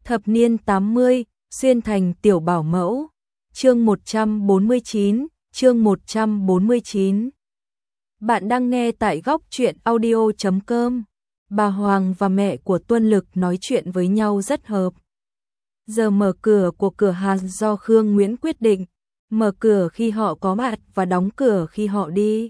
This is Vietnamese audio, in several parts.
Thập niên 80, xuyên thành tiểu bảo mẫu. Chương 149, chương 149. Bạn đang nghe tại góc truyện audio.com. Bà Hoàng và mẹ của Tuân Lực nói chuyện với nhau rất hợp. Giờ mở cửa của cửa hàng do Khương Nguyễn quyết định, mở cửa khi họ có mặt và đóng cửa khi họ đi.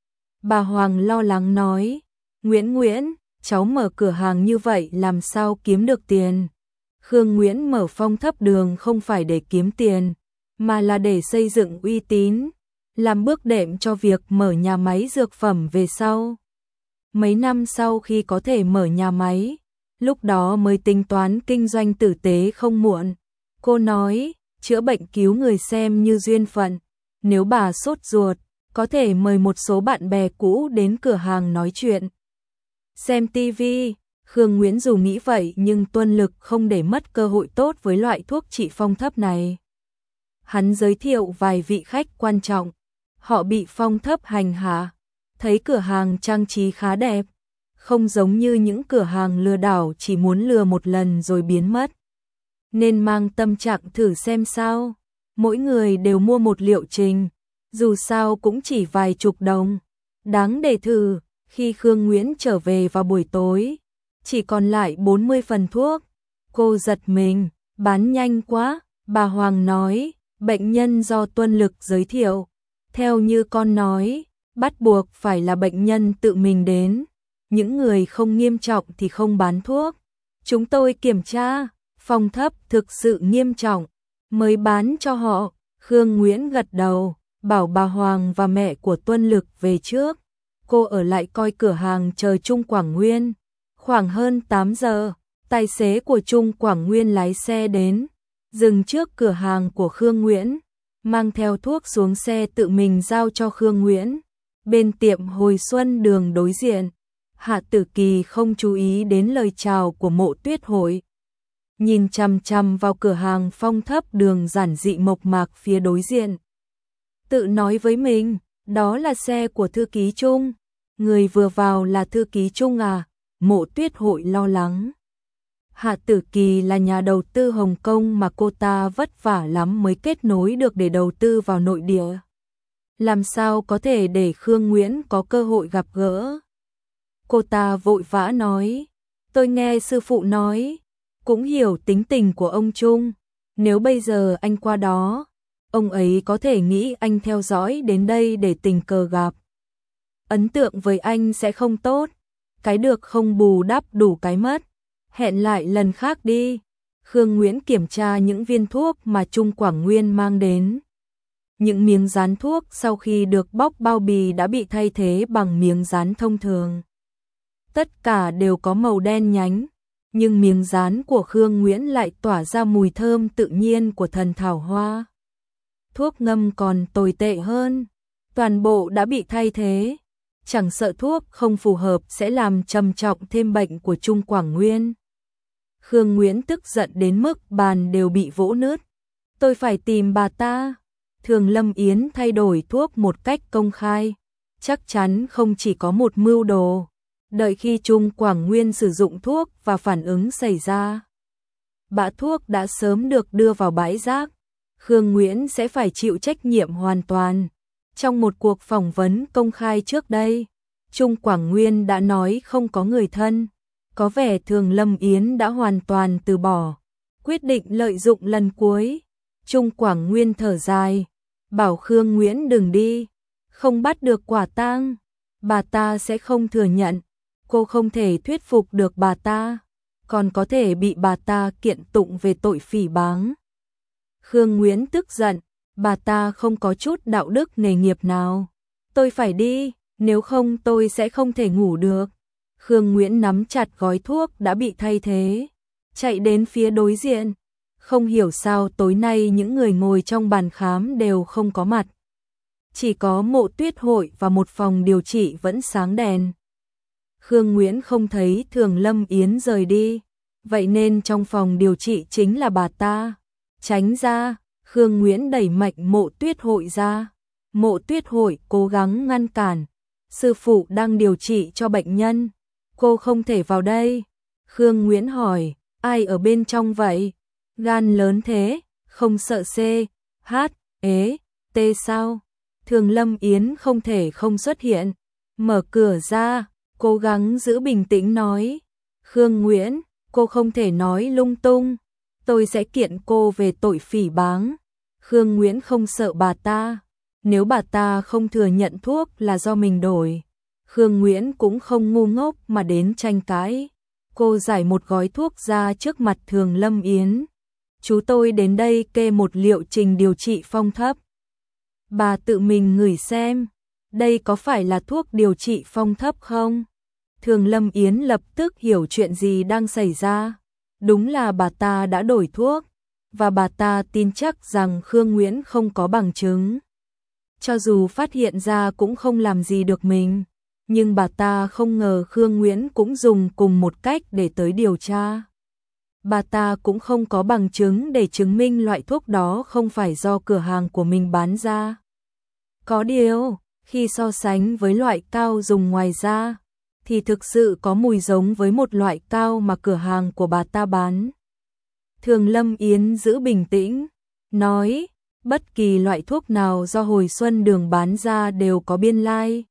Bà Hoàng lo lắng nói, Nguyễn, cháu mở cửa hàng như vậy làm sao kiếm được tiền? Khương Nguyễn mở Phong Thấp Đường không phải để kiếm tiền, mà là để xây dựng uy tín, làm bước đệm cho việc mở nhà máy dược phẩm về sau. Mấy năm sau khi có thể mở nhà máy, lúc đó mới tính toán kinh doanh tử tế không muộn. Cô nói, chữa bệnh cứu người xem như duyên phận, nếu bà sốt ruột, có thể mời một số bạn bè cũ đến cửa hàng nói chuyện. Xem tivi. Khương Nguyễn dù nghĩ vậy nhưng Tuân Lực không để mất cơ hội tốt với loại thuốc trị phong thấp này. Hắn giới thiệu vài vị khách quan trọng, họ bị phong thấp hành hạ, thấy cửa hàng trang trí khá đẹp, không giống như những cửa hàng lừa đảo chỉ muốn lừa một lần rồi biến mất. Nên mang tâm trạng thử xem sao, mỗi người đều mua một liệu trình, dù sao cũng chỉ vài chục đồng, đáng để thử. Khi Khương Nguyễn trở về vào buổi tối, chỉ còn lại 40 phần thuốc. Cô giật mình, bán nhanh quá. Bà Hoàng nói, bệnh nhân do Tuân Lực giới thiệu. Theo như con nói, bắt buộc phải là bệnh nhân tự mình đến. Những người không nghiêm trọng thì không bán thuốc. Chúng tôi kiểm tra, phong thấp thực sự nghiêm trọng, mới bán cho họ. Khương Nguyễn gật đầu, bảo bà Hoàng và mẹ của Tuân Lực về trước. Cô ở lại coi cửa hàng chờ Trung Quảng Nguyên. Khoảng hơn 8 giờ, tài xế của Trung Quảng Nguyên lái xe đến, dừng trước cửa hàng của Khương Nguyễn, mang theo thuốc xuống xe tự mình giao cho Khương Nguyễn. Bên tiệm Hồi Xuân Đường đối diện, Hạ Tử Kỳ không chú ý đến lời chào của Mộ Tuyết Hội. Nhìn chằm chằm vào cửa hàng Phong Thấp Đường giản dị mộc mạc phía đối diện. Tự nói với mình, đó là xe của thư ký Trung. Người vừa vào là thư ký Trung à? Mộ Tuyết Hội lo lắng. Hạ Tử Kỳ là nhà đầu tư Hồng Kông mà cô ta vất vả lắm mới kết nối được để đầu tư vào nội địa. Làm sao có thể để Khương Nguyễn có cơ hội gặp gỡ? Cô ta vội vã nói, tôi nghe sư phụ nói, cũng hiểu tính tình của ông Trung. Nếu bây giờ anh qua đó, ông ấy có thể nghĩ anh theo dõi đến đây để tình cờ gặp. Ấn tượng với anh sẽ không tốt, cái được không bù đắp đủ cái mất. Hẹn lại lần khác đi. Khương Nguyễn kiểm tra những viên thuốc mà Trung Quảng Nguyên mang đến. Những miếng dán thuốc sau khi được bóc bao bì đã bị thay thế bằng miếng dán thông thường. Tất cả đều có màu đen nhánh, nhưng miếng dán của Khương Nguyễn lại tỏa ra mùi thơm tự nhiên của thần thảo hoa. Thuốc ngâm còn tồi tệ hơn, toàn bộ đã bị thay thế. Chẳng sợ thuốc không phù hợp sẽ làm trầm trọng thêm bệnh của Trung Quảng Nguyên. Khương Nguyễn tức giận đến mức bàn đều bị vỗ nứt. Tôi phải tìm bà ta. Thường Lâm Yến thay đổi thuốc một cách công khai. Chắc chắn không chỉ có một mưu đồ. Đợi khi Trung Quảng Nguyên sử dụng thuốc và phản ứng xảy ra, bã thuốc đã sớm được đưa vào bãi rác. Khương Nguyễn sẽ phải chịu trách nhiệm hoàn toàn. Trong một cuộc phỏng vấn công khai trước đây, Trung Quảng Nguyên đã nói không có người thân. Có vẻ Thường Lâm Yến đã hoàn toàn từ bỏ, quyết định lợi dụng lần cuối. Trung Quảng Nguyên thở dài, bảo Khương Nguyễn đừng đi, không bắt được quả tang, bà ta sẽ không thừa nhận. Cô không thể thuyết phục được bà ta, còn có thể bị bà ta kiện tụng về tội phỉ báng. Khương Nguyễn tức giận, bà ta không có chút đạo đức nghề nghiệp nào. Tôi phải đi, nếu không tôi sẽ không thể ngủ được. Khương Nguyễn nắm chặt gói thuốc đã bị thay thế, chạy đến phía đối diện. Không hiểu sao tối nay những người ngồi trong bàn khám đều không có mặt. Chỉ có Mộ Tuyết Hội và một phòng điều trị vẫn sáng đèn. Khương Nguyễn không thấy Thường Lâm Yến rời đi, vậy nên trong phòng điều trị chính là bà ta. Tránh ra. Khương Nguyễn đẩy mạnh Mộ Tuyết Hội ra. Mộ Tuyết Hội cố gắng ngăn cản. Sư phụ đang điều trị cho bệnh nhân. Cô không thể vào đây. Khương Nguyễn hỏi, ai ở bên trong vậy? Gan lớn thế, không sợ C, H, ế, T sao? Thường Lâm Yến không thể không xuất hiện, mở cửa ra, cố gắng giữ bình tĩnh nói. Khương Nguyễn, cô không thể nói lung tung, tôi sẽ kiện cô về tội phỉ báng. Khương Nguyễn không sợ bà ta, nếu bà ta không thừa nhận thuốc là do mình đổi. Khương Nguyễn cũng không ngu ngốc mà đến tranh cãi. Cô giải một gói thuốc ra trước mặt Thường Lâm Yến. Chú tôi đến đây kê một liệu trình điều trị phong thấp. Bà tự mình ngửi xem, đây có phải là thuốc điều trị phong thấp không? Thường Lâm Yến lập tức hiểu chuyện gì đang xảy ra. Đúng là bà ta đã đổi thuốc, và bà ta tin chắc rằng Khương Nguyễn không có bằng chứng. Cho dù phát hiện ra cũng không làm gì được mình, nhưng bà ta không ngờ Khương Nguyễn cũng dùng cùng một cách để tới điều tra. Bà ta cũng không có bằng chứng để chứng minh loại thuốc đó không phải do cửa hàng của mình bán ra. Có điều, khi so sánh với loại cao dùng ngoài ra, thì thực sự có mùi giống với một loại cao mà cửa hàng của bà ta bán. Thường Lâm Yến giữ bình tĩnh, nói, bất kỳ loại thuốc nào do Hồi Xuân Đường bán ra đều có biên lai.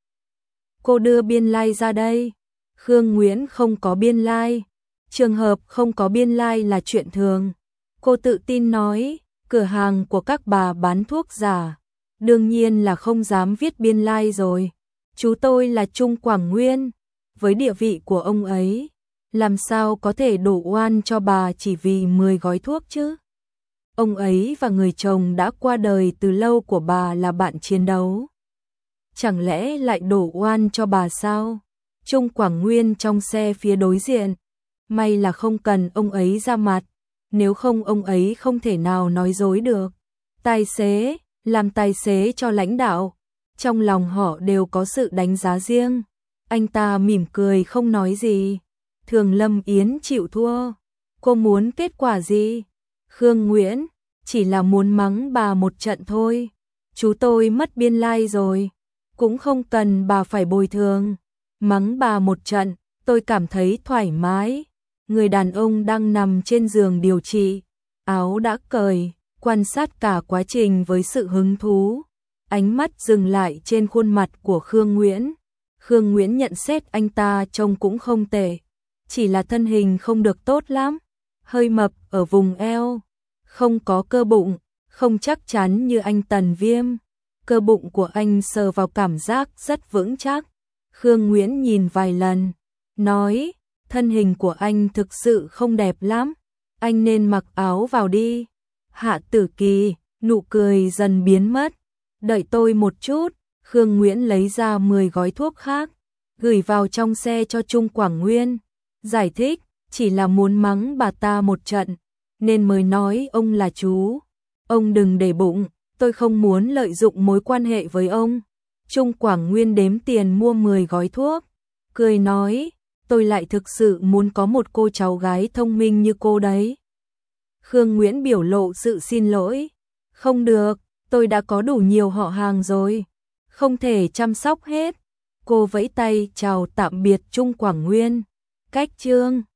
Cô đưa biên lai ra đây. Khương Nguyễn không có biên lai. Trường hợp không có biên lai là chuyện thường. Cô tự tin nói, cửa hàng của các bà bán thuốc giả, đương nhiên là không dám viết biên lai rồi. Chú tôi là Trung Quảng Nguyên, với địa vị của ông ấy, làm sao có thể đổ oan cho bà chỉ vì 10 gói thuốc chứ? Ông ấy và người chồng đã qua đời từ lâu của bà là bạn chiến đấu. Chẳng lẽ lại đổ oan cho bà sao? Trung Quảng Nguyên trong xe phía đối diện. May là không cần ông ấy ra mặt, nếu không ông ấy không thể nào nói dối được. Tài xế, làm tài xế cho lãnh đạo, trong lòng họ đều có sự đánh giá riêng. Anh ta mỉm cười không nói gì. Thường Lâm Yến chịu thua. Cô muốn kết quả gì? Khương Nguyễn, chỉ là muốn mắng bà một trận thôi. Chú tôi mất biên lai rồi, cũng không cần bà phải bồi thường. Mắng bà một trận, tôi cảm thấy thoải mái. Người đàn ông đang nằm trên giường điều trị, áo đã cởi, quan sát cả quá trình với sự hứng thú. Ánh mắt dừng lại trên khuôn mặt của Khương Nguyễn. Khương Nguyễn nhận xét anh ta trông cũng không tệ, chỉ là thân hình không được tốt lắm, hơi mập ở vùng eo, không có cơ bụng, không chắc chắn như anh Tần Viêm. Cơ bụng của anh sờ vào cảm giác rất vững chắc. Khương Nguyễn nhìn vài lần, nói, thân hình của anh thực sự không đẹp lắm, anh nên mặc áo vào đi. Hạ Tử Kỳ, nụ cười dần biến mất. Đợi tôi một chút. Khương Nguyễn lấy ra 10 gói thuốc khác, gửi vào trong xe cho Trung Quảng Nguyên. Giải thích, chỉ là muốn mắng bà ta một trận, nên mới nói ông là chú. Ông đừng để bụng, tôi không muốn lợi dụng mối quan hệ với ông. Trung Quảng Nguyên đếm tiền mua 10 gói thuốc, cười nói, tôi lại thực sự muốn có một cô cháu gái thông minh như cô đấy. Khương Nguyễn biểu lộ sự xin lỗi. Không được, tôi đã có đủ nhiều họ hàng rồi, không thể chăm sóc hết. Cô vẫy tay chào tạm biệt Trung Quảng Nguyên. Cách chương